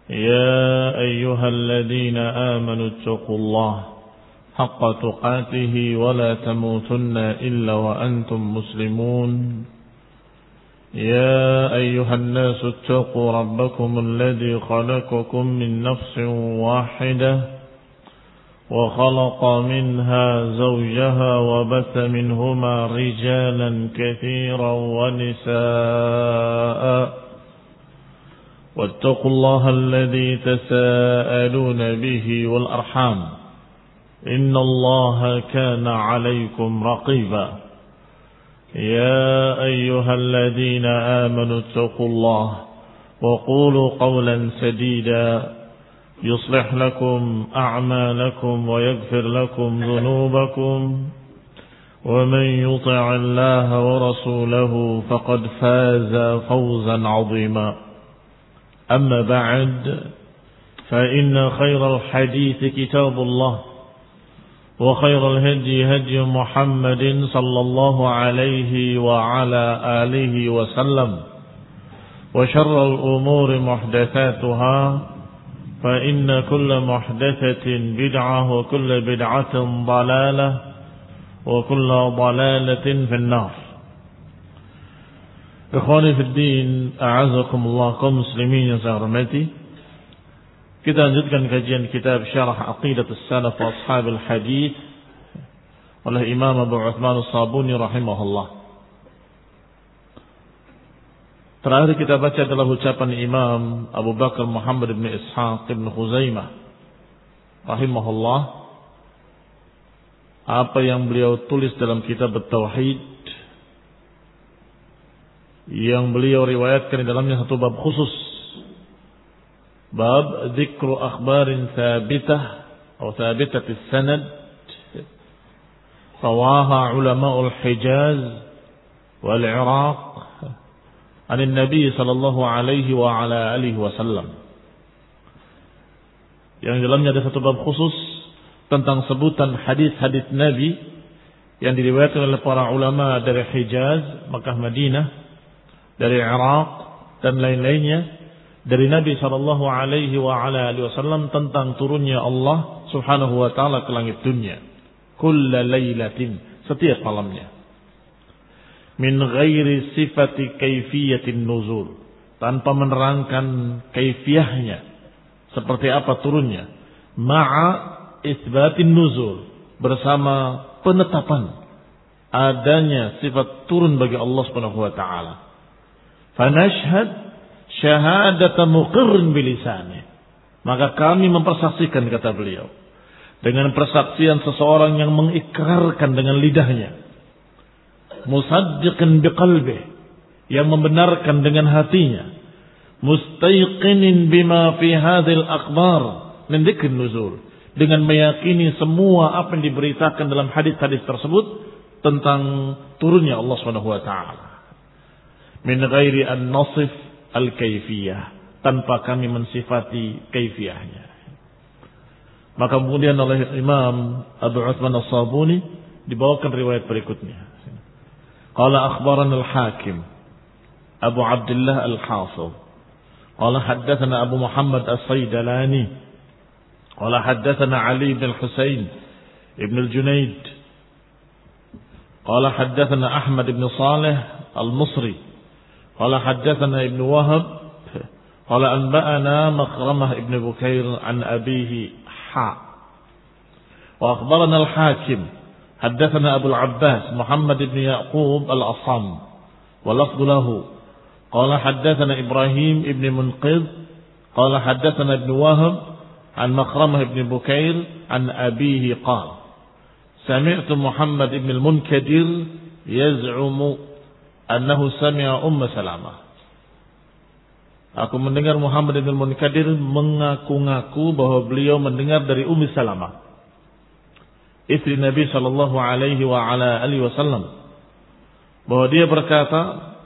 يا أيها الذين آمنوا اتقوا الله حق تقاته ولا تموتن إلا وأنتم مسلمون يا أيها الناس اتقوا ربكم الذي خلقكم من نفس واحدة وخلق منها زوجها وبث منهما رجالا كثيرا ونساء واتقوا الله الذي تساءلون به والأرحام إن الله كان عليكم رقيبا يا أيها الذين آمنوا اتقوا الله وقولوا قولا سديدا يصلح لكم أعمالكم ويغفر لكم ذنوبكم ومن يطع الله ورسوله فقد فاز فوزا عظيما أما بعد فإن خير الحديث كتاب الله وخير الهدي هدي محمد صلى الله عليه وعلى آله وسلم وشر الأمور محدثاتها فإن كل محدثة بدعة وكل بدعة ضلالة وكل ضلالة في النار. Ikhwani fi din, a'azakumullah kaum muslimin yang saya hormati. Kita lanjutkan kajian kitab Syarah Aqidatus Salaf wa Ashabil Hadis oleh Imam Abu Uthman As-Sabuni rahimahullah. Terakhir kita baca adalah ucapan Imam Abu Bakar Muhammad bin Ishaq bin Khuzaimah rahimahullah, apa yang beliau tulis dalam kitab At-Tauhid, yang beliau riwayatkan di dalamnya satu bab khusus, bab dzikru akhbarin thabitah atau thabitatis sanad rawaha ulama'ul Hijaz wal Iraq an Nabi sallallahu alaihi wa ala alihi wasallam, yang di dalamnya ada satu bab khusus tentang sebutan hadis-hadis Nabi yang diriwayatkan oleh para ulama dari Hijaz, Makkah, Madinah, dari Iraq dan lain-lainnya dari Nabi sallallahu alaihi wa ala alihi wasallam tentang turunnya Allah Subhanahu wa taala ke langit dunia kulla lailatin, setiap malamnya, min ghairi sifati kaifiyatin nuzul, tanpa menerangkan kaifiyahnya seperti apa turunnya, ma'a isbatin nuzul, bersama penetapan adanya sifat turun bagi Allah Subhanahu wa taala. Fanashhad syahadata muqirrin bilisani, maka kami mempersaksikan, kata beliau, dengan persaksian seseorang yang mengikrarkan dengan lidahnya, musaddiqin biqalbih, yang membenarkan dengan hatinya, mustayqinin bima fi hadhil akhbar min dzikrin nuzul, dengan meyakini semua apa yang diberitakan dalam hadis-hadis tersebut tentang turunnya Allah Subhanahu wa taala, min ghairi an nasif al-kaifiyah, tanpa kami mensifati kaifiyahnya. Maka kemudian oleh Imam Abu Uthman As-Sabuni dibawakan riwayat berikutnya. Qala akhbarana al-Hakim Abu Abdullah al-Hafiz qala haddatsana Abu Muhammad As-Saydalani qala haddatsana Ali bin Husain ibn al-Junayd qala haddatsana Ahmad ibn Salih al-Musri qala haddatsana Ibn Wahab qala anba'ana Makhramah ibn Bukair an abihi wa akhbarana al-Hakim haddatsana Abu al-Abbas Muhammad ibn Yaqub al-Asam wa lafdhu lahu qala haddatsana Ibrahim ibn Munqidh qala haddatsana Ibn Wahab an Makhramah ibn Bukair an abihi qala sami'tu Muhammad ibn al-Munkadir yaz'umu annahu sami'a Salamah. Aku mendengar Muhammad bin Munkadir mengaku-ngaku bahwa beliau mendengar dari Ummu Salamah, istri Nabi sallallahu alaihi wa ala alihi wasallam, bahwa dia berkata,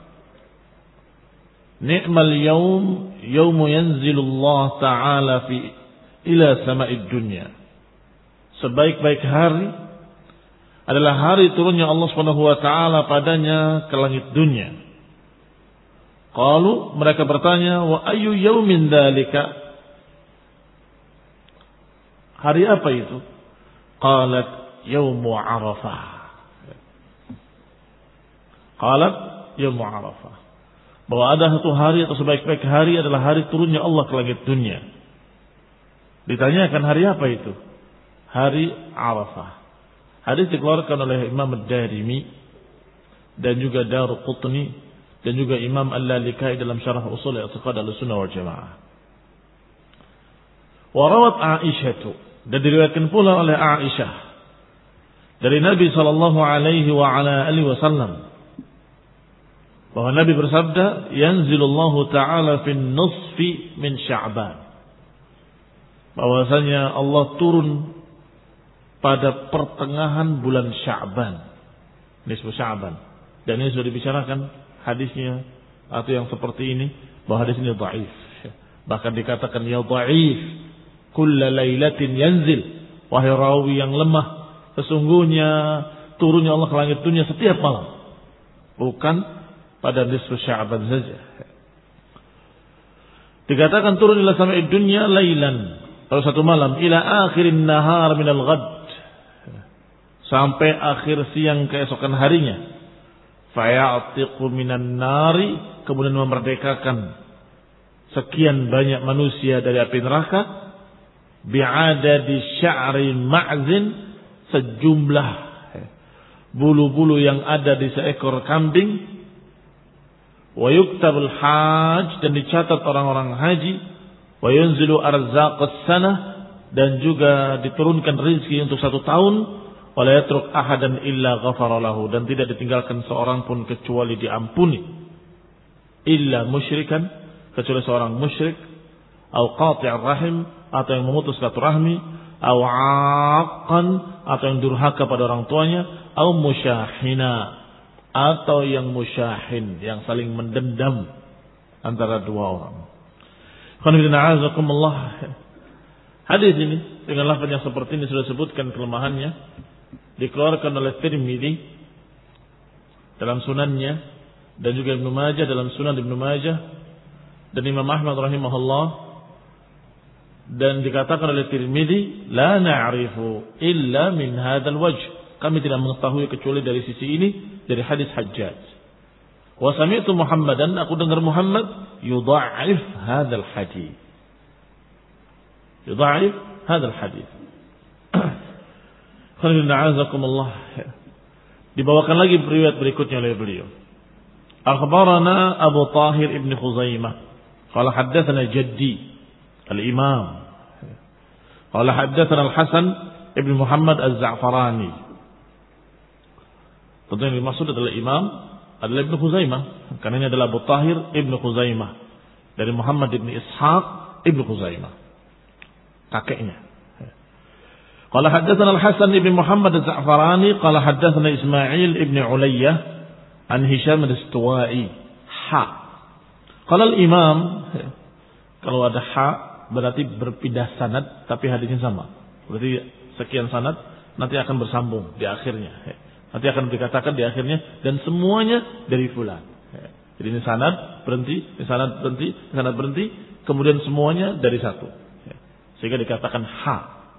"Ni'mal yaum yaumu yanzilullah ta'ala fi ila sama'id dunya." Sebaik-baik hari adalah hari turunnya Allah Subhanahu wa taala padanya ke langit dunia. Qalu, mereka bertanya, wa ayyu yaumin dzalika? Hari apa itu? Qalat yaumu Arafah. Qalat yaumu Arafah. Bahwa ada satu hari atau sebaik-baik hari adalah hari turunnya Allah ke langit dunia. Ditanyakan hari apa itu? Hari Arafah. Hadis dikeluarkan oleh Imam Ad-Darimi dan juga Daruqutni dan juga Imam Al-Lalikai dalam syarah usul i'tiqad Ahlussunnah wal Jamaah. Wa rawat Aisyah, dan diriwayatkan pula oleh Aisyah dari Nabi sallallahu alaihi wa ala alihi wasallam bahwa Nabi bersabda, yanzilullahu ta'ala fin nusfi min Sya'ban. Bahwasanya Allah turun pada pertengahan bulan Sya'ban, nisfu Sya'ban. Dan ini sudah dibicarakan hadisnya atau yang seperti ini, bahwa hadis ini dhaif. Bahkan dikatakan ya dhaif, kulla lailatin yanzil, wahai rawi yang lemah, sesungguhnya turunnya Allah ke langit dunia setiap malam, bukan pada nisfu Sya'ban saja. Dikatakan turun ila samai dunia lailan, pada satu malam, ila akhirin nahar minal ghad, sampai akhir siang keesokan harinya. Faya'tiqu minan nari, kemudian memerdekakan sekian banyak manusia dari api neraka. Bi'adadi sya'ri ma'zin, sejumlah bulu-bulu yang ada di seekor kambing. Wa yuktabul hajj, dan dicatat orang-orang haji. Wa yunzilu arzaqas sanah, dan juga diturunkan rezeki untuk 1 tahun. Wa la yatruk ahadan illa ghafara lahu, dan tidak ditinggalkan seorang pun kecuali diampuni. Illa musyrikan, kecuali seorang musyrik, atau qati' rahim, atau yang memutus silaturahmi, atau 'aqan, atau yang durhaka pada orang tuanya, atau musyahina, atau yang musyahin, yang saling mendendam antara dua orang. Hadis ini dengan lafaz yang seperti ini sudah sebutkan kelemahannya, dikeluarkan oleh Tirmidzi dalam sunannya, dan juga Ibnu Majah dalam sunan Ibnu Majah, dan Imam Ahmad rahimahullah, dan dikatakan oleh Tirmidzi, la na'rifu illa min hadzal wajh, kami tidak mengetahui kecuali dari sisi ini, dari hadis Hajjaj. Wa sami'tu Muhammadan, aku dengar Muhammad yudha'if hadzal hadis. Yudha'if hadzal hadis. Dibawakan lagi riwayat berikutnya oleh beliau. Akhbarana Abu Tahir ibn Khuzaimah qala haddatsana jaddi al-Imam qala haddatsana Al-Hasan ibn Muhammad Az-Za'farani. Tentu yang dimaksud adalah Imam adalah Ibn Khuzaimah, karena ini adalah Abu Tahir ibn Khuzaimah dari Muhammad ibn Ishaq ibn Khuzaimah, kakeknya. Qala haddatsana Al-Hasan ibn Muhammad Az-Za'farani qala haddatsana Ismail ibn Ulayyah an Hisham Ad-Dastuwai. Qala al-Imam, kalau ada ha berarti berpindah sanad tapi hadisnya sama. Berarti sekian sanad nanti akan bersambung di akhirnya. Nanti akan dikatakan di akhirnya dan semuanya dari fulan. Jadi ini sanad berhenti, ini sanad berhenti, ini sanad berhenti, kemudian semuanya dari satu. Sehingga dikatakan ha.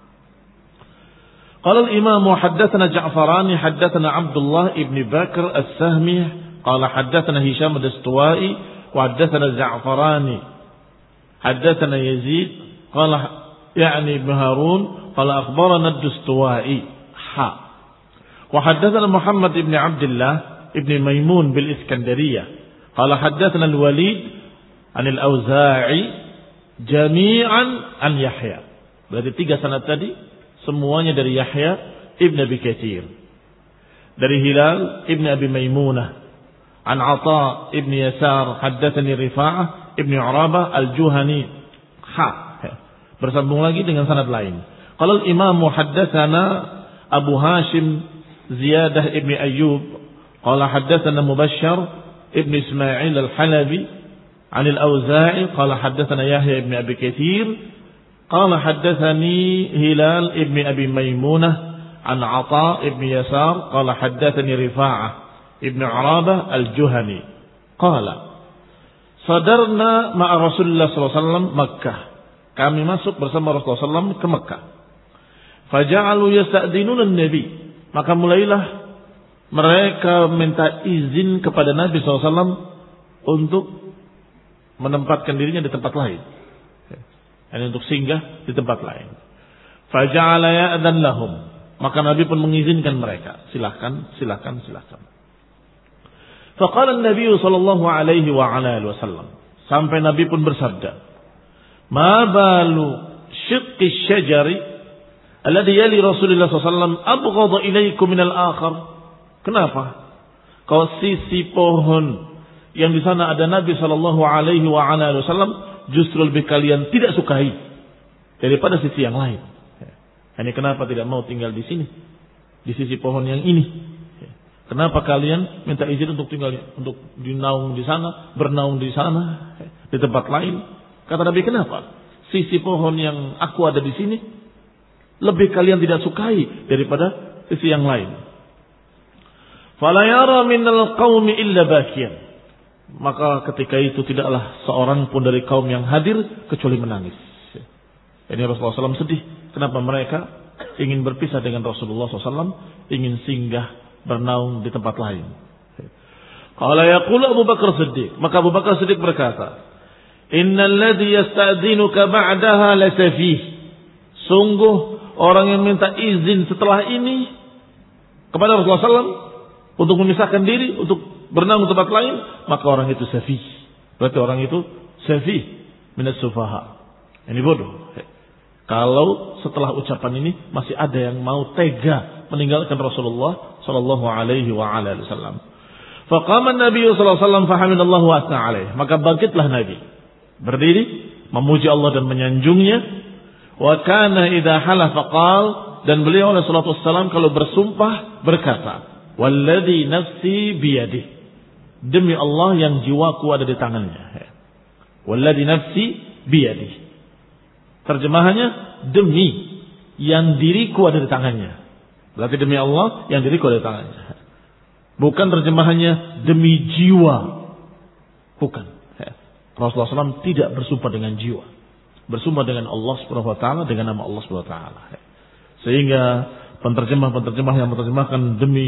Qala al-Imam haddatsana Ja'farani haddatsana Abdullah ibn Bakr As-Sahmi qala haddatsana Hisham Ad-Dastuwai wa haddatsana Ja'farani haddatsana Yazid qala yani ibn Harun qala akhbarana Ad-Dastuwai ha. Wa haddatsana Muhammad ibn Abdullah ibn Maimun bil Iskandariyah qala haddatsana Al-Walid an Al-Auza'i jami'an an Yahya. Berarti 3 sanad tadi semuanya dari Yahya ibn Abi Katsir, dari Hilal ibn Abi Maimunah, an Atha ibn Yasar haddatsani Rifa'ah ibn Urabah al-Juhani ha. Bersambung lagi dengan sanad lain. Qala al-Imam haddatsana Abu Hashim Ziyadah ibn Ayyub qala haddatsana Mubashshar ibn Ismail al-Halabi an al-Auza'i qala haddatsana Yahya ibn Abi Katsir qala haddatsani Hilal ibn Abi Maimunah an Atha ibn Yasar qala haddatsani Rifa'ah ibn Urabah al-Juhani qala sadarna ma'a Rasulullah sallallahu alaihi wasallam Makkah, kami masuk bersama Rasulullah sallallahu alaihi wasallam ke Makkah. Faja'alu yasta'dinuna an-nabi. Maka mulailah mereka minta izin kepada Nabi SAW untuk menempatkan dirinya di tempat lain. Ini untuk singgah di tempat lain. Faja'ala ya'dhan lahum. Maka Nabi pun mengizinkan mereka. Silakan. Faqala an-nabiy sallallahu alaihi wa ala alihi wasallam. Sampai Nabi pun bersabda, "Ma balu syiqqi syajari alladhi yali Rasulullah sallallahu alaihi wasallam abghadha ilaikum minal akhar?" Kenapa? Kalau sisi pohon yang di sana ada Nabi sallallahu alaihi wa ala alihi wasallam justru lebih kalian tidak sukai daripada sisi yang lain. Ini kenapa tidak mau tinggal di sini? Di sisi pohon yang ini. Kenapa kalian minta izin untuk tinggal untuk dinaung di sana, bernaung di sana, di tempat lain? Kata Nabi, kenapa? Sisi pohon yang aku ada di sini lebih kalian tidak sukai daripada sisi yang lain. Fala yara minal qaumi illa bakiyan. Maka ketika itu tidaklah seorang pun dari kaum yang hadir kecuali menangis. Ini Rasulullah SAW sedih. Kenapa mereka ingin berpisah dengan Rasulullah SAW, ingin singgah bernaung di tempat lain. Qala yaqulu Abu Bakar Siddiq. Maka Abu Bakar Siddiq berkata, "Innal ladzi yasta'dzinuka ba'daha lasafih." Sungguh orang yang minta izin setelah ini kepada Rasulullah SAW untuk memisahkan diri, untuk bernaung di tempat lain, maka orang itu safih. Berarti orang itu safih minas sufaha. Ini bodoh. Kalau setelah ucapan ini masih ada yang mau tega meninggalkan Rasulullah sallallahu alaihi wa ala alihi wasallam. Faqama an-nabiy sallallahu alaihi wasallam fahamidallahu wa asna alaihi. Maka bangkitlah Nabi, berdiri memuji Allah dan menyanjungnya. Wa kana idza halafa qala, dan beliau alaihi salatu wasallam kalau bersumpah berkata, "Walladzi nafsi biyadihi." Demi Allah yang jiwaku ada di tangannya. Walladzi nafsi biyadihi. Terjemahannya, demi yang diriku ada di tangannya. Berarti demi Allah yang diriku ada di tangannya. Bukan terjemahannya demi jiwa. Bukan. Rasulullah SAW tidak bersumpah dengan jiwa. Bersumpah dengan Allah Subhanahu wa taala, dengan nama Allah Subhanahu wa taala. Sehingga penterjemah yang menerjemahkan demi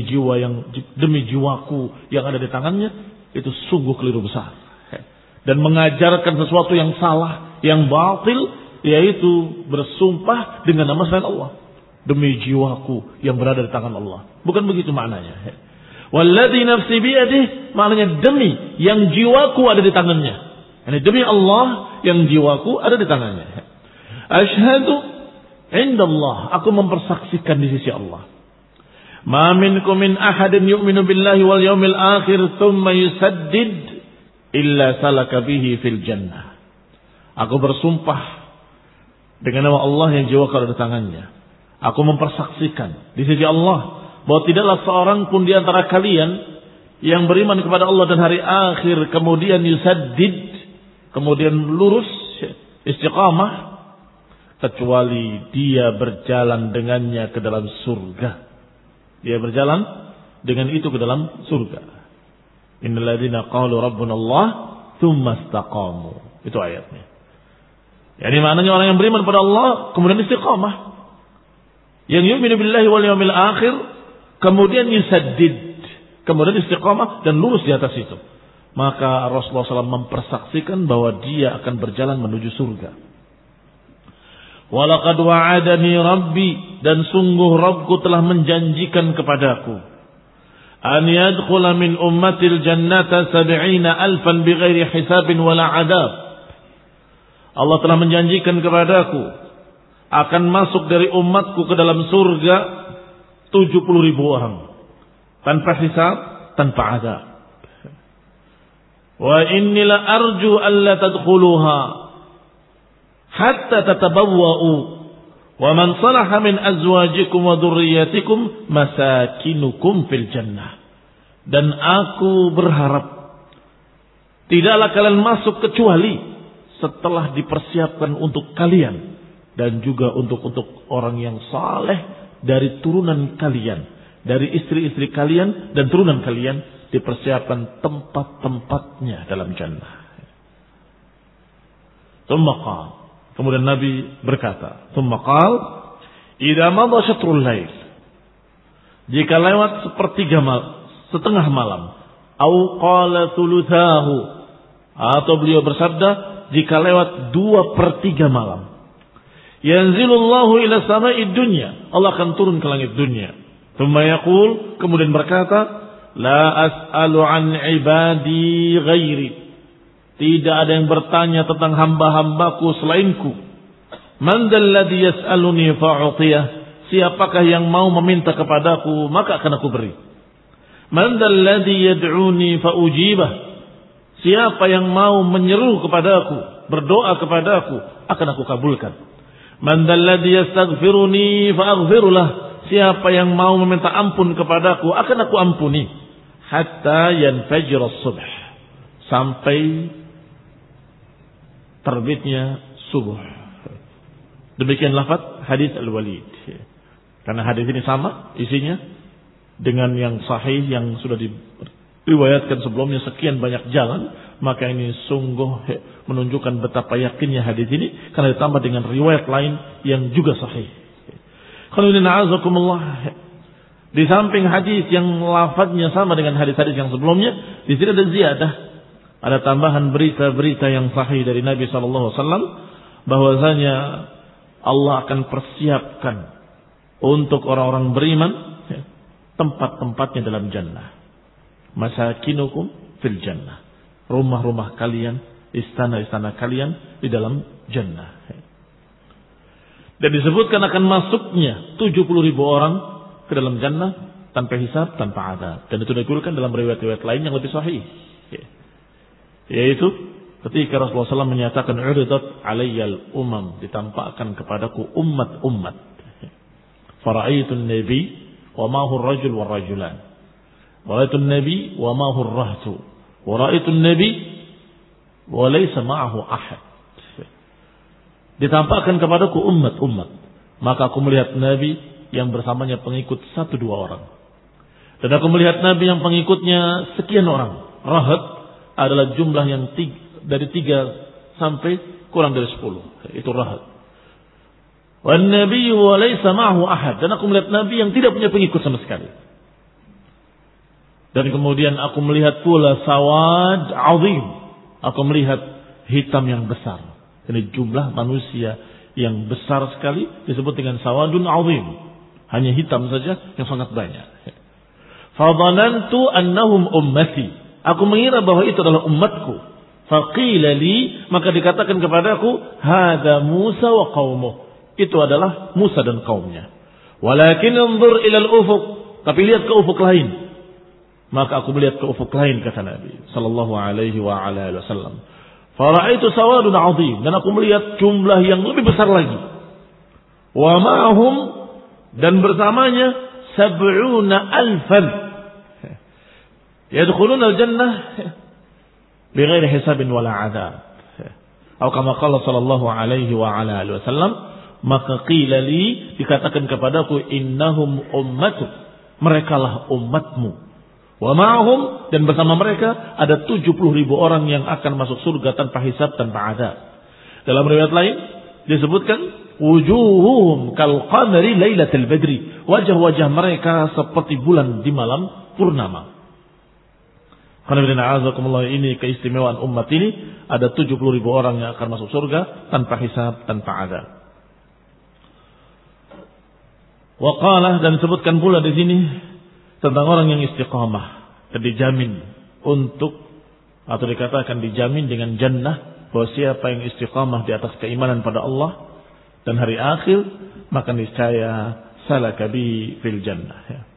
jiwaku yang ada di tangannya itu sungguh keliru besar. Dan mengajarkan sesuatu yang salah, yang batil, yaitu bersumpah dengan nama selain Allah. Demi jiwaku yang berada di tangan Allah. Bukan begitu maknanya. Walladzi nafsi biyadihi, maknanya demi yang jiwaku ada di tangannya. Ini demi Allah yang jiwaku ada di tangannya. Asyhadu indallah, aku mempersaksikan di sisi Allah. Ma minkum min ahadin yu'minu billahi wal yawmil akhir thumma yusaddid illa salaka bihi fil jannah. Aku bersumpah dengan nama Allah yang jiwaku ada di tangannya. Aku mempersaksikan di sisi Allah bahwa tidaklah seorang pun di antara kalian yang beriman kepada Allah dan hari akhir kemudian yusaddid, kemudian lurus istiqamah, kecuali dia berjalan dengannya ke dalam surga. Dia berjalan dengan itu ke dalam surga. Innal ladzina qalu rabbuna Allah tsumma istaqamu. Itu ayatnya. Yani maknanya orang yang beriman pada Allah kemudian istiqamah. Yang yu'minu billahi wal yawmil akhir kemudian yusaddid, kemudian istiqamah dan lurus di atas itu. Maka Rasulullah SAW mempersaksikan bahwa dia akan berjalan menuju surga. Walaqad wa'adani Rabbi, dan sungguh Rabbku telah menjanjikan kepadaku, an yadkhula min ummatil jannata 70,000 bighairi hisabin wala adab. Allah telah menjanjikan kepadaku akan masuk dari umatku ke dalam surga 70.000 orang tanpa hisab, tanpa azab. Wa inni la arju alla tadkhuluha hatta tatabawwa'u wa man salaha min azwajikum wa dhurriyyatikum masakinukum fil jannah. Dan aku berharap tidaklah kalian masuk kecuali setelah dipersiapkan untuk kalian dan juga untuk orang yang saleh dari turunan kalian, dari istri-istri kalian dan turunan kalian, dipersiapkan tempat-tempatnya dalam jannah. Tsumma qala, kemudian Nabi berkata, tsumma qala Idza madha syatrul lail, jika lewat setengah malam, au qala thuluthahu, atau beliau bersabda jika lewat 2/3 malam, yanzilullahu ila sama'id dunya, Allah akan turun ke langit dunia. Tsumma yaqul, kemudian berkata, la as'alu an ibadi ghairi, tidak ada yang bertanya tentang hamba-hambaku selainku. Man dzalladzi yas'aluni fa'utiyah, siapakah yang mau meminta kepadaku maka akan aku beri. Man dzalladzi yad'uni fa'ujibah, siapa yang mau menyeru kepadaku, berdoa kepadaku, akan aku kabulkan. Man dzalladzi yastaghfiruni fa'aghfirullah, siapa yang mau meminta ampun kepadaku akan aku ampuni. Hatta yanfajir as-subh, sampai terbitnya subuh. Demikian lafaz hadis Al-Walid. Karena hadis ini sama isinya dengan yang sahih yang sudah diriwayatkan sebelumnya sekian banyak jalan, maka ini sungguh menunjukkan betapa yakinnya hadis ini karena ditambah dengan riwayat lain yang juga sahih. Di samping hadis yang lafaznya sama dengan hadis-hadis yang sebelumnya, di sini ada ziyadah, ada tambahan berita-berita yang sahih dari Nabi sallallahu alaihi wasallam bahwasanya Allah akan persiapkan untuk orang-orang beriman tempat-tempatnya dalam jannah. Masakinukum fil jannah, rumah-rumah kalian, istana-istana kalian di dalam jannah. Dan disebutkan akan masuknya 70.000 orang ke dalam jannah tanpa hisab, tanpa adab. Dan itu dikulikan dalam riwayat-riwayat lain yang lebih sahih, yaitu ketika Rasulullah SAW menyatakan uridat alayyal umam, ditampakkan kepadaku umat-umat. Fara'aitun nabi wa ma'ahu ar-rajul wa rajulan. Wara'aitun nabi wa ma'ahu ar-rahtu. Wara'aitun nabi wa laysa ma'ahu ahad. Ditampakkan kepadaku umat-umat, maka aku melihat nabi yang bersamanya pengikut 1-2 orang. Dan aku melihat nabi yang pengikutnya sekian orang. Rahat adalah jumlah yang dari 3 sampai kurang dari 10. Itu rahat. Wan nabiyyu wa laysa ma'ahu ahad. Dan aku melihat nabi yang tidak punya pengikut sama sekali. Dan kemudian aku melihat pula sawad azim. Aku melihat hitam yang besar. Ini jumlah manusia yang besar sekali disebut dengan sawadun azim. Hanya hitam saja yang sangat banyak. Fadhanantu annahum ummati. Aku mengira bahwa itu adalah umatku. Faqila li, maka dikatakan kepadaku, hadza Musa wa qaumuh, itu adalah Musa dan kaumnya. Walakin anzur ila al-ufuq, tapi lihat ke ufuk lain. Maka aku melihat ke ufuk lain, kata Nabi sallallahu alaihi wa ala alihi wasallam. Fara'aitu sawadun 'azim, dan aku melihat jumlah yang lebih besar lagi. Wa ma'hum, dan bersamanya 70,000 yadkhuluna al-jannah bighairi hisabin wala adab. Atau kama qala sallallahu alaihi wa ala alihi wasallam, maka qila li, dikatakan kepadaku, innahum ummatu, merekalah umatmu. Wa ma'hum, dan bersama mereka ada 70.000 orang yang akan masuk surga tanpa hisab, tanpa adab. Dalam riwayat lain disebutkan wujuhuhum kal qamari lailatul badri, wajah-wajah mereka seperti bulan di malam purnama. Ini keistimewaan umat ini, ada 70.000 orang yang akan masuk surga tanpa hisab, tanpa adab. Wa qala, dan disebutkan pula di sini tentang orang yang istiqamah dan dijamin untuk, atau dikatakan dijamin dengan jannah, bahwa siapa yang istiqamah di atas keimanan pada Allah dan hari akhir, maka niscaya salaka bi fil jannah.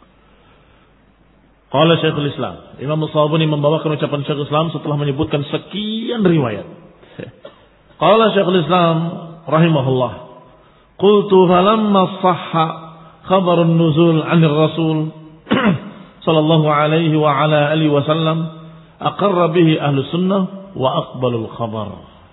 Qala Syekhul Islam, Imam As-Sabuni membawakan ucapan Syekhul Islam setelah menyebutkan sekian riwayat. Qala Syekhul Islam rahimahullah, qultu falamma sahha khabarun nuzul 'anil Rasul sallallahu alaihi wa ala alihi wasallam aqarra bihi ahlus sunnah wa aqbalul khabar.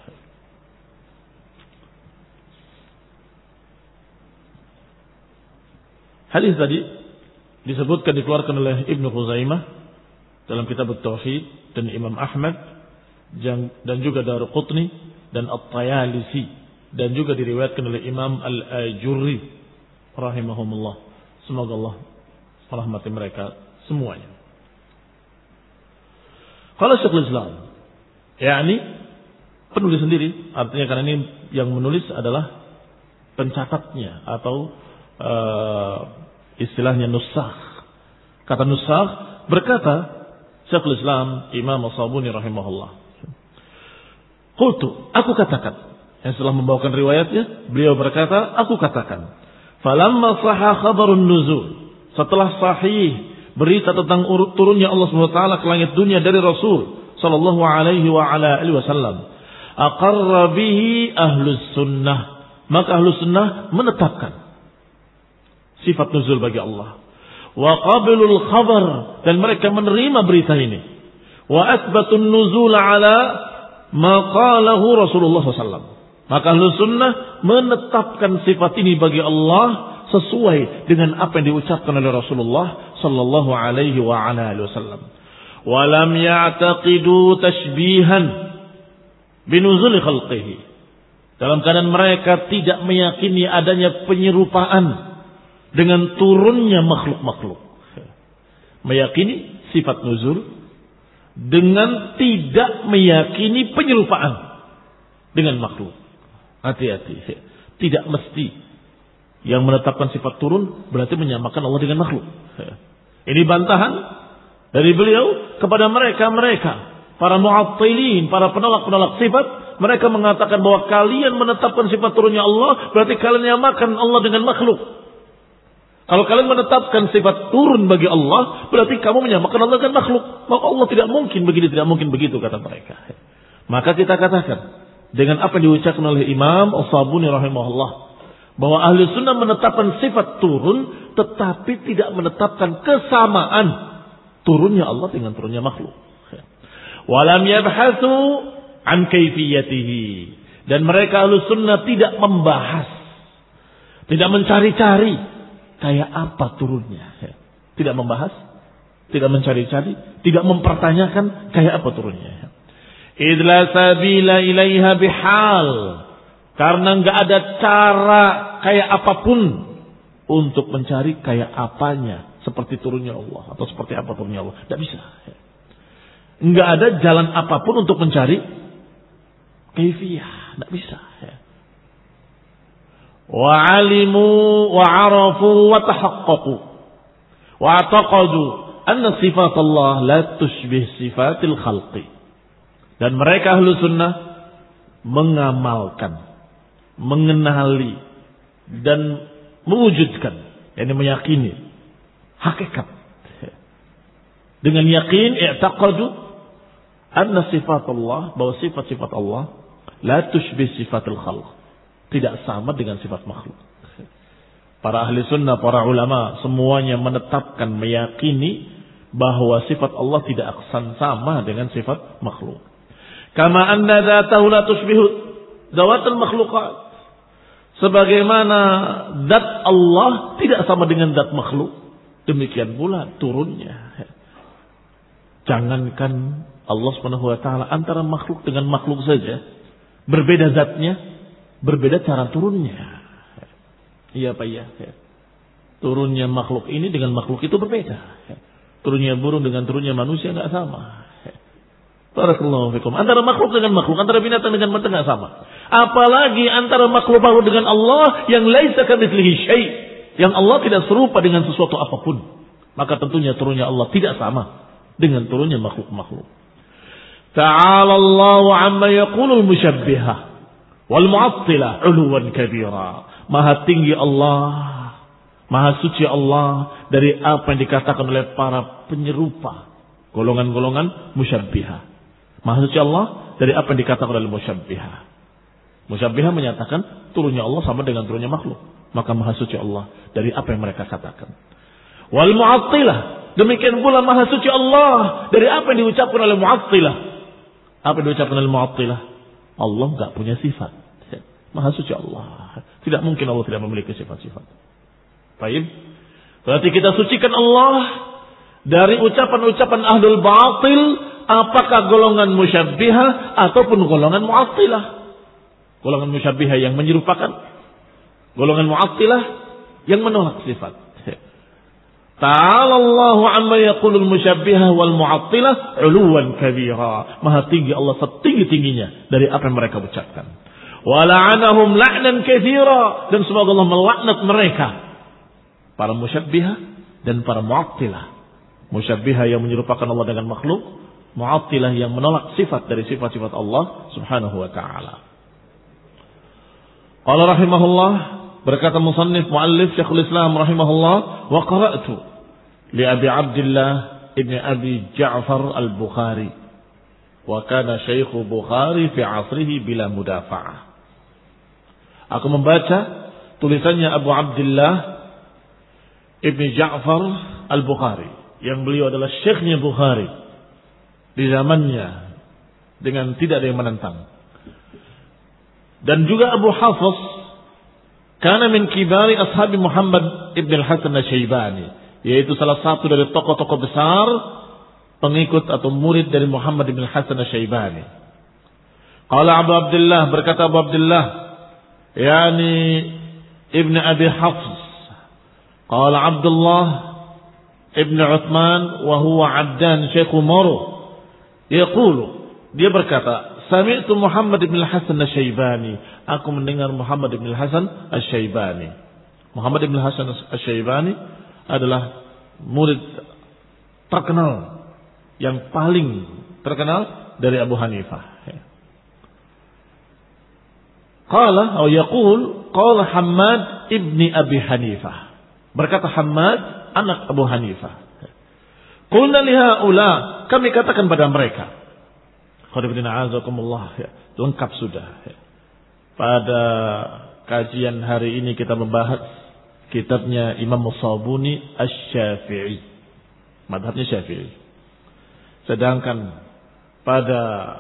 Hadis tadi disebutkan, dikeluarkan oleh Ibnu Khuzaimah dalam kitab At-Tauhid, dan Imam Ahmad, dan juga Daruqutni dan At-Tayalisi, dan juga diriwayatkan oleh Imam Al-Ajurri rahimahumullah. Semoga Allah merahmati mereka semuanya. Kalau Syekhul Islam, yakni penulis sendiri, artinya karena ini yang menulis adalah pencatatnya atau istilahnya nusakh. Kata nusakh berkata Syekhul Islam Imam As-Sabuni rahimahullah. Qultu, aku katakan. Yang setelah membawakan riwayatnya, beliau berkata, aku katakan. Falamma sahha khabarun nuzul. Setelah sahih berita tentang turunnya Allah SWT ke langit dunia dari Rasul sallallahu alaihi wa ala alihi wasallam, aqarra bihi ahlus sunnah, maka ahlus sunnah menetapkan sifat nuzul bagi Allah, wa qabilul khabar, dan mereka menerima berita ini, wa asbatun nuzul ala ma qalahu Rasulullah SAW, maka ahlus sunnah menetapkan sifat ini bagi Allah sesuai dengan apa yang diucapkan oleh Rasulullah sallallahu alaihi wa ala alihi wasallam. Wa lam ya'taqidu tashbihan binuzul khalqihi. Dalam keadaan mereka tidak meyakini adanya penyerupaan dengan turunnya makhluk-makhluk. Meyakini sifat nuzul dengan tidak meyakini penyerupaan dengan makhluk. Hati-hati. Tidak mesti yang menetapkan sifat turun berarti menyamakan Allah dengan makhluk. Ini bantahan dari beliau kepada mereka para mu'attilin, para penolak-penolak sifat. Mereka mengatakan bahwa kalian menetapkan sifat turunnya Allah berarti kalian menyamakan Allah dengan makhluk. Kalau kalian menetapkan sifat turun bagi Allah berarti kamu menyamakan Allah dengan makhluk. Maka Allah tidak mungkin begini, tidak mungkin begitu, kata mereka. Maka kita katakan dengan apa yang diucapkan oleh Imam As-Sabuni rahimahullah, bahwa ahli sunnah menetapkan sifat turun tetapi tidak menetapkan kesamaan turunnya Allah dengan turunnya makhluk. Walam yabhasu an kaifiyatihi, dan mereka ahli sunnah tidak membahas, tidak mencari-cari kayak apa turunnya. Tidak membahas, tidak mencari-cari, tidak mempertanyakan kayak apa turunnya. Idla sabila ilaiha bihal, karena enggak ada cara kayak apapun untuk mencari kayak apanya, seperti turunnya Allah atau seperti apa turunnya Allah. Tidak bisa. Enggak ada jalan apapun untuk mencari kaifiyah. Tidak bisa. Wa alimu wa arafu wa tahaqqaqu wa ataqadu anna sifat Allah la tushbih sifatil khalqi. Dan mereka ahlu sunnah mengamalkan, mengenali dan mewujudkan, yakni meyakini hakikat. Dengan yakin i'taqadu anna sifat Allah, bahwa sifat-sifat Allah la tushbih sifatul khalq, tidak sama dengan sifat makhluk. Para ahli sunnah, para ulama semuanya menetapkan, meyakini bahwa sifat Allah tidak akan sama dengan sifat makhluk. Kama anna dzatahu la tushbihu dzawatul makhluqat, sebagaimana zat Allah tidak sama dengan zat makhluk, demikian pula turunnya. Jangankan Allah Subhanahu wa taala, antara makhluk dengan makhluk saja berbeda zatnya, berbeda cara turunnya. Iya Pak ya. Turunnya makhluk ini dengan makhluk itu berbeda. Turunnya burung dengan turunnya manusia enggak sama. Barakallahu fikum. Antara makhluk dengan makhluk, antara binatang dengan binatang enggak sama. Apalagi antara makhluk dengan Allah yang laisa kamitslihi syai', yang Allah tidak serupa dengan sesuatu apapun. Maka tentunya turunnya Allah tidak sama dengan turunnya makhluk-makhluk. Ta'ala Allahu 'amma yaqulul musyabbihah wal mu'attilah 'uluwan kabira. Maha tinggi Allah, maha suci Allah dari apa yang dikatakan oleh para penyerupa, golongan-golongan musyabbihah. Maha suci Allah dari apa yang dikatakan oleh musyabbihah. Musyabbihah menyatakan turunnya Allah sama dengan turunnya makhluk. Maka maha suci Allah dari apa yang mereka katakan. Wal mu'attilah, demikian pula maha suci Allah dari apa yang diucapkan oleh mu'attilah. Apa yang diucapkan oleh mu'attilah? Allah enggak punya sifat. Maha suci Allah. Tidak mungkin Allah tidak memiliki sifat-sifat. Baik. Berarti kita sucikan Allah dari ucapan-ucapan ahlul batil, apakah golongan musyabbihah ataupun golongan mu'attilah. Golongan musyabbihah yang menyerupakan, golongan mu'attilah yang menolak sifat. Ta'ala Allahu amma yaqulul musyabbihah wal mu'attilah 'uluwan kabira. Maha tinggi Allah setinggi-tingginya dari apa yang mereka ucapkan. Wa la'anahum la'nan katsira, dan semoga Allah melaknat mereka, para musyabbihah dan para mu'attilah. Musyabbihah yang menyerupakan Allah dengan makhluk, mu'attilah yang menolak sifat dari sifat-sifat Allah Subhanahu wa taala. Qala rahimahullah, berkata musannif muallif Syekhul Islam rahimahullah, wa qara'tu li Abi Abdullah ibn Abi Ja'far al-Bukhari wa kana Syekh Bukhari fi 'asrihi bila mudafa'ah. Aku membaca tulisannya Abu Abdullah ibn Ja'far al-Bukhari, yang beliau adalah syekhnya Bukhari di zamannya dengan tidak ada yang menentang. Dan juga Abu Hafiz kana min kibari ashabi Muhammad ibn al-Hasan al-Syaibani, yaitu salah satu dari tokoh-tokoh besar pengikut atau murid dari Muhammad ibn al-Hasan al-Syaibani. Qala Abu Abdullah, berkata Abu Abdullah, yani ibn Abi Hafs, qala Abdullah ibn Uthman wa huwa Abdan Syekh Moro, yaqulu, dia berkata, sami'tu Muhammad ibn al-Hasan al-Syaibani, aku mendengar Muhammad ibn al-Hasan al-Syaibani. Muhammad ibn al-Hasan al-Syaibani adalah murid terkenal, yang paling terkenal dari Abu Hanifah. Qala atau yaqul qala Hammad ibni Abi Hanifah, berkata Hammad anak Abu Hanifah, qulna li haula, kami katakan pada mereka, lengkap sudah. Pada kajian hari ini kita membahas kitabnya Imam Musabuni Asy-Syafi'i, mazhabnya Syafi'i. Sedangkan pada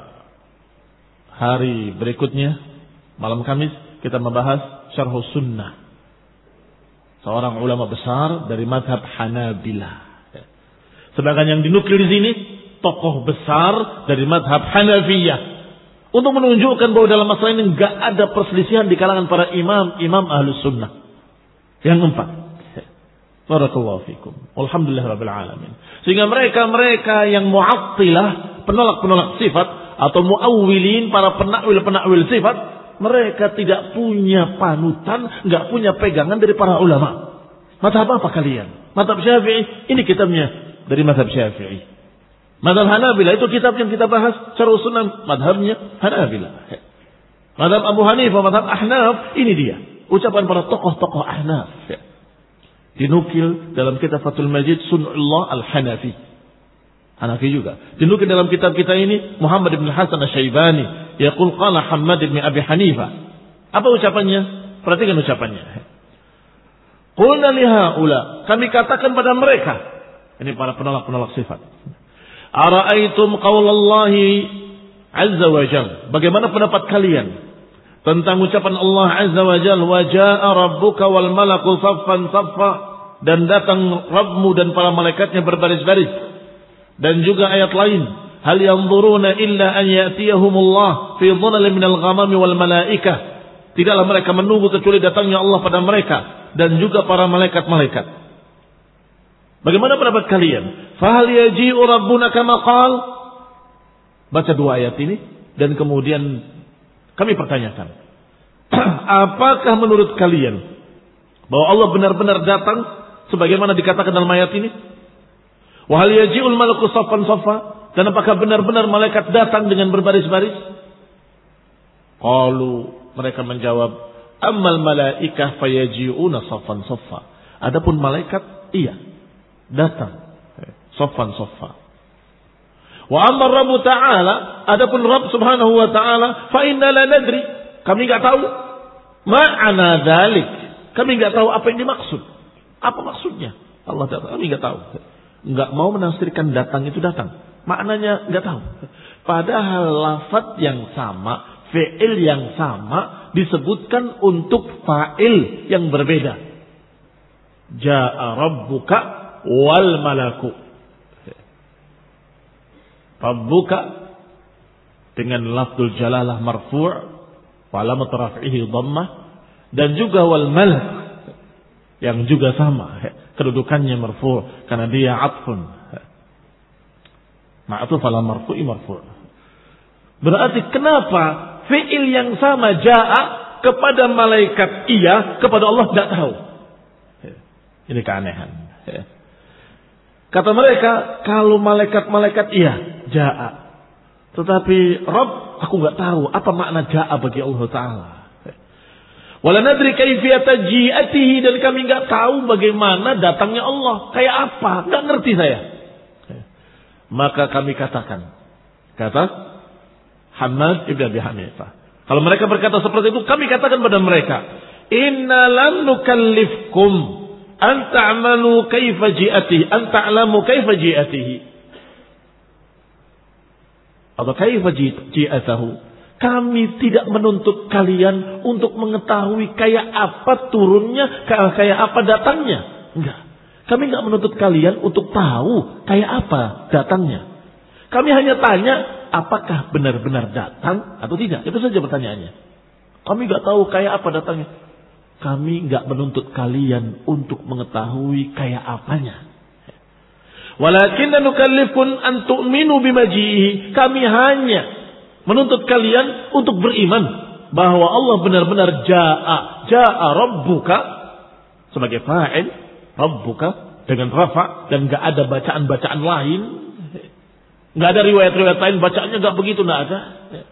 hari berikutnya, malam Kamis, kita membahas Syarh Sunnah, seorang ulama besar dari mazhab Hanabilah. Sedangkan yang dinukil di sini tokoh besar dari mazhab Hanafiyah, untuk menunjukkan bahwa dalam masalah ini enggak ada perselisihan di kalangan para imam Ahlus Sunnah. Yang empat. Barakallahu fikum. Alhamdulillahirabbil alamin. Sehingga mereka yang mu'attilah, penolak-penolak sifat, atau muawwilin, para penakwil sifat, mereka tidak punya panutan, enggak punya pegangan dari para ulama. Mazhab apa kalian? Mazhab Syafi'i. Ini kitabnya dari mazhab Syafi'i. Mazhab Hanabilah itu kitab yang kita bahas, Syarh Sunnah, mazhabnya Hanabilah. Mazhab Abu Hanifah, mazhab Ahnaf, ini dia ucapan para tokoh-tokoh Ahnaf. Dinukil dalam kitab Fathul Majid Sun'ullah Al-Hanafi. Hanafi juga. Dinukil dalam kitab kita ini Muhammad ibn Hasan Asy-Syaibani, yaqul qala Hammad ibn Abi Hanifah. Apa ucapannya? Perhatikan ucapannya. Qulna li haula, kami katakan pada mereka, ini para penolak-penolak sifat, ara'aitum qaulallahi azza wa jalla, bagaimana pendapat kalian tentang ucapan Allah azza wa jalla, wa jaa rabbuka wal malaku saffan saffa, dan datang Rabbmu dan para malaikatnya berbaris-baris. Dan juga ayat lain, hal yanzuruna illa an ya'tiyahumullah fi dhulalin minal ghamami wal malaikah, tidaklah mereka menunggu kecuali datangnya Allah pada mereka dan juga para malaikat-malaikat. Bagaimana pendapat kalian? Fahal yaji'u rabbuna kama qal? Baca dua ayat ini dan kemudian kami pertanyakan, apakah menurut kalian bahwa Allah benar-benar datang sebagaimana dikatakan dalam ayat ini? Wa hal yaji'ul malaku saffan saffa, dan apakah benar-benar malaikat datang dengan berbaris-baris? Qalu, mereka menjawab, ammal malaikah fayaji'una saffan saffa. Adapun malaikat, iya, datang saffan saffa. Wa amma Rabb ta'ala, adapun Rabb Subhanahu wa ta'ala, fa inna la nadri, kami enggak tahu ma'ana dzalik, kami enggak tahu apa yang dimaksud. Apa maksudnya? Allah Ta'ala, kami enggak tahu. Enggak mau menafsirkan datang itu datang. Maknanya enggak tahu. Padahal lafaz yang sama, fi'il yang sama disebutkan untuk fa'il yang berbeda. Ja'a rabbuka wal malaku. Rabbuka dengan lafzul jalalah marfu', wa alamat raf'ihi dhammah, dan juga wal malak yang juga sama kedudukannya marfu' karena dia atfun. Ma'tuf ala marfu'i marfu'. Berarti kenapa fi'il yang sama ja'a kepada malaikat iya, kepada Allah tidak tahu. Ini keanehan. Kata mereka, kalau malaikat-malaikat iya, ja'a. Tetapi Rabb, aku nggak tahu apa makna ja'a bagi Allah Ta'ala. Wala nadri kaifiyata ji'atihi, dan kami nggak tahu bagaimana datangnya Allah. Kayak apa? Nggak ngerti saya. Maka kami katakan, kata Hammad ibn Abi Hanifah, kalau mereka berkata seperti itu, kami katakan pada mereka, inna lam nukallifkum an ta'malu kaifa ji'atihi, an ta'lamu kaifa ji'atihi. Atau kaifa ji'atahu. Kami tidak menuntut kalian untuk mengetahui kayak apa turunnya, kayak apa datangnya. Enggak. Kami enggak menuntut kalian untuk tahu kayak apa datangnya. Kami hanya tanya, apakah benar-benar datang atau tidak. Itu saja pertanyaannya. Kami enggak tahu kayak apa datangnya. Kami enggak menuntut kalian untuk mengetahui kayak apanya. Walakinna nukallifun an tu'minu bimajihi. Kami hanya menuntut kalian untuk beriman bahwa Allah benar-benar ja'a rabbuka sebagai fa'il, rabbuka dengan rafa, dan enggak ada bacaan-bacaan lain. Enggak ada riwayat-riwayat lain bacaannya enggak begitu, enggak ada.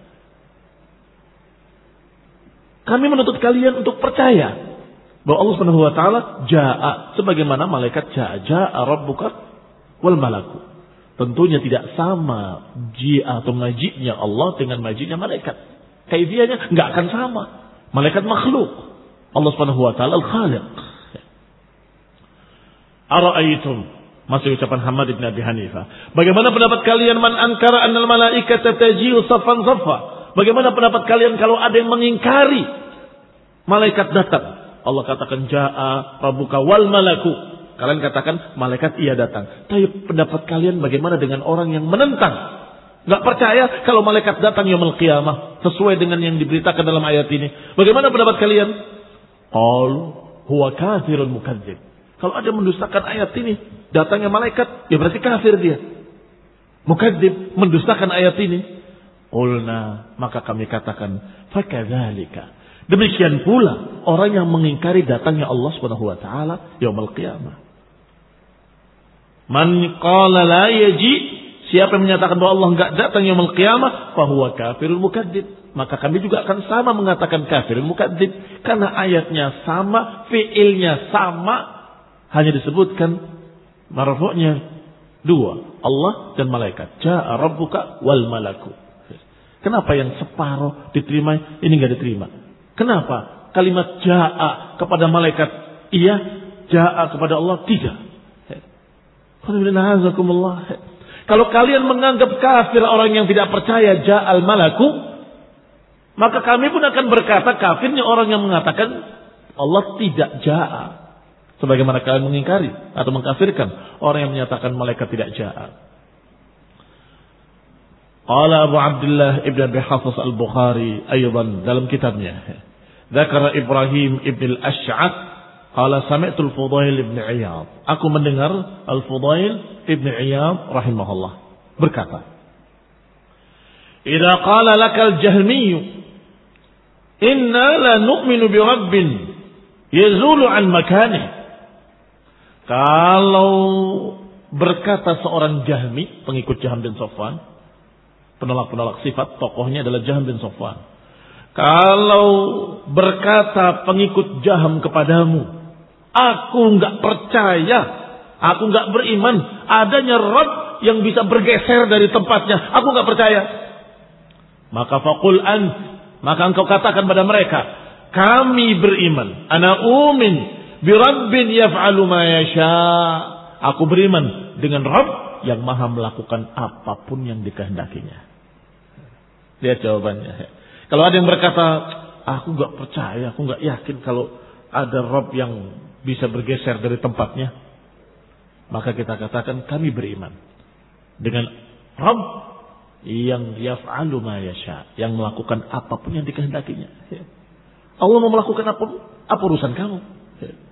Kami menuntut kalian untuk percaya bahwa Allah Subhanahu wa taala ja'a sebagaimana malaikat ja'a rabbuka wal malaku. Tentunya tidak sama ji'a atau majiknya Allah dengan majiknya malaikat. Kaifiyahnya enggak akan sama. Malaikat makhluk, Allah Subhanahu wa taala al-Khaliq. Ara'aytum, masih ucapan Hammad bin Abi Hanifah. Bagaimana pendapat kalian man ankara annal malaikata taji'u saffan saffa? Bagaimana pendapat kalian kalau ada yang mengingkari malaikat datang? Allah katakan ja'a rabbuka wal malaku. Kalian katakan malaikat iya datang. Tapi pendapat kalian bagaimana dengan orang yang menentang? Gak percaya kalau malaikat datang yaumul qiyamah sesuai dengan yang diberitakan dalam ayat ini. Bagaimana pendapat kalian? Qaul huwa kafirun mukadzib. Kalau ada yang mendustakan ayat ini, datangnya malaikat, ya berarti kafir dia. Mukadzib, mendustakan ayat ini. Qulna, maka kami katakan, fakadzalika. Demikian pula orang yang mengingkari datangnya Allah Subhanahu wa taala yaumul qiyamah. Man qala la yaji, siapa yang menyatakan bahwa Allah enggak datang yaumul qiyamah, fa huwa kafirun mukadzib. Maka kami juga akan sama mengatakan kafirun mukadzib, karena ayatnya sama, fiilnya sama. Hanya disebutkan marfu'nya dua, Allah dan malaikat. Ja'a rabbuka wal malaku. Kenapa yang separuh diterima, ini enggak diterima? Kenapa kalimat ja'a kepada malaikat iya, ja'a kepada Allah tidak? Kalau kalian menganggap kafir orang yang tidak percaya ja'al malaku, maka kami pun akan berkata kafirnya orang yang mengatakan Allah tidak ja'a. Sebagaimana kalian mengingkari atau mengkafirkan orang yang menyatakan malaikat tidak ja'a. Qala Abu Abdullah Ibn Abi Hafiz Al-Bukhari aydan dalam kitabnya, Dzakara Ibrahim Ibn Al-Ash'ath qala sami'tu Al-Fudail Ibn Iyad. Aku mendengar Al-Fudail Ibn Iyad rahimahullah berkata, "Idza qala lakal Jahmi, inna la nu'minu bi rabbin yazulu an makanihi." Kalau berkata seorang Jahmi, pengikut Jahm bin Safwan, penolak-penolak sifat, tokohnya adalah Jahm bin Safwan. Kalau berkata pengikut Jahm kepadamu, aku enggak percaya, aku enggak beriman adanya Rabb yang bisa bergeser dari tempatnya, aku enggak percaya. Maka faqul ant, maka engkau katakan pada mereka, kami beriman, ana umin bi rabbin yaf'alu ma yasha. Aku beriman dengan Rabb yang maha melakukan apapun yang dikehendakinya. Lihat jawabannya. Kalau ada yang berkata, aku enggak percaya, aku enggak yakin kalau ada Rabb yang bisa bergeser dari tempatnya, maka kita katakan kami beriman dengan Rabb yang yaf'alu ma yasha, yang melakukan apapun yang dikehendakinya. Allah mau melakukan apa urusan kamu?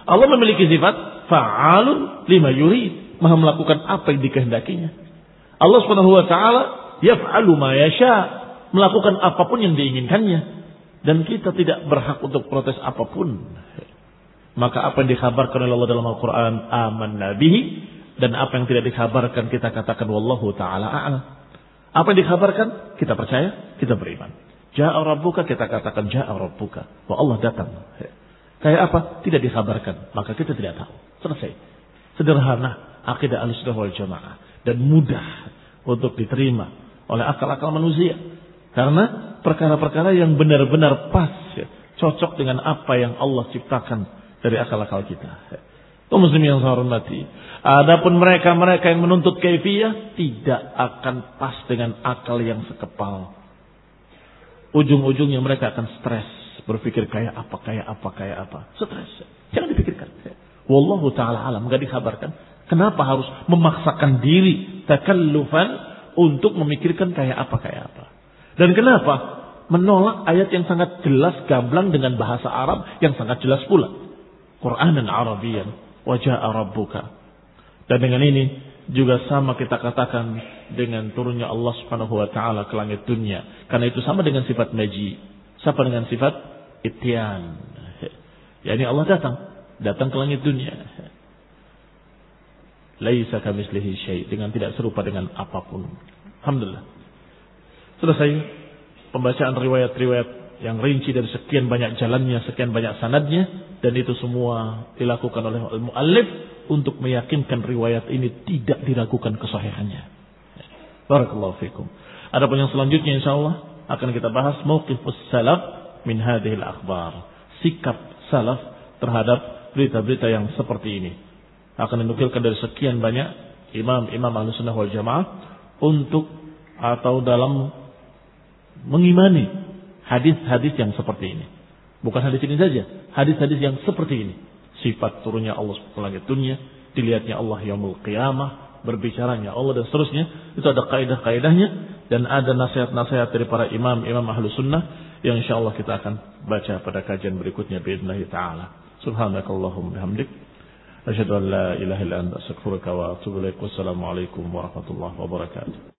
Allah memiliki sifat fa'alun lima yurid, maha melakukan apa yang dikehendakinya. Allah Subhanahu wa taala yaf'alu ma yasha, melakukan apapun yang diinginkannya, dan kita tidak berhak untuk protes apapun. Maka apa yang dikhabarkan oleh Allah dalam Al-Qur'an amanna bihi, dan apa yang tidak dikhabarkan kita katakan wallahu taala a'lam. Apa yang dikhabarkan kita percaya, kita beriman. Ja'a rabbuka, kita katakan ja'a rabbuka, bahwa Allah datang. Kayak apa? Tidak dikhabarkan, maka kita tidak tahu. Selesai. Sederhana akidah Ahlussunnah wal Jamaah, dan mudah untuk diterima oleh akal-akal manusia. Karena perkara-perkara yang benar-benar pas, cocok dengan apa yang Allah ciptakan dari akal-akal kita. Muslimin yang saya hormati, adapun mereka yang menuntut kaifiyah tidak akan pas dengan akal yang sekepal. Ujung-ujungnya mereka akan stres, berpikir kayak apa. Stres. Jangan dipikirkan. Wallahu ta'ala alam, enggak dikabarkan. Kenapa harus memaksakan diri takallufan untuk memikirkan kayak apa? Dan kenapa menolak ayat yang sangat jelas gamblang dengan bahasa Arab yang sangat jelas pula. Qur'anan Arabiyan wa ja'a rabbuka. Dan dengan ini juga sama kita katakan dengan turunnya Allah Subhanahu wa taala ke langit dunia. Karena itu sama dengan sifat maji, sama dengan sifat ityan. Yani Allah datang ke langit dunia. Laisa kamitslihi syai', dengan tidak serupa dengan apapun. Alhamdulillah. Selesai pembacaan riwayat-riwayat yang rinci dari sekian banyak jalannya, sekian banyak sanadnya, dan itu semua dilakukan oleh al-muallif untuk meyakinkan riwayat ini tidak diragukan kesahihannya. Barakallahu fikum. Adapun yang selanjutnya insyaallah akan kita bahas mauqifus salaf min hadhil akhbar. Sikap salaf terhadap berita-berita yang seperti ini. Akan dinukilkan dari sekian banyak imam-imam Ahlussunnah wal Jamaah untuk atau dalam mengimani hadis-hadis yang seperti ini. Bukan hadis ini saja, hadis-hadis yang seperti ini. Sifat turunnya Allah ke langit dunia, dilihatnya Allah yaumul qiyamah, berbicaranya Allah dan seterusnya. Itu ada kaidah-kaidahnya dan ada nasihat-nasihat dari para imam-imam Ahlussunnah yang insyaallah kita akan baca pada kajian berikutnya باذنillah taala. Subhanakallahumma bihamdik, asyhadu an la ilaha illa anta astaghfiruka wa atubu ilaik. Wassalamu alaikum warahmatullahi wabarakatuh.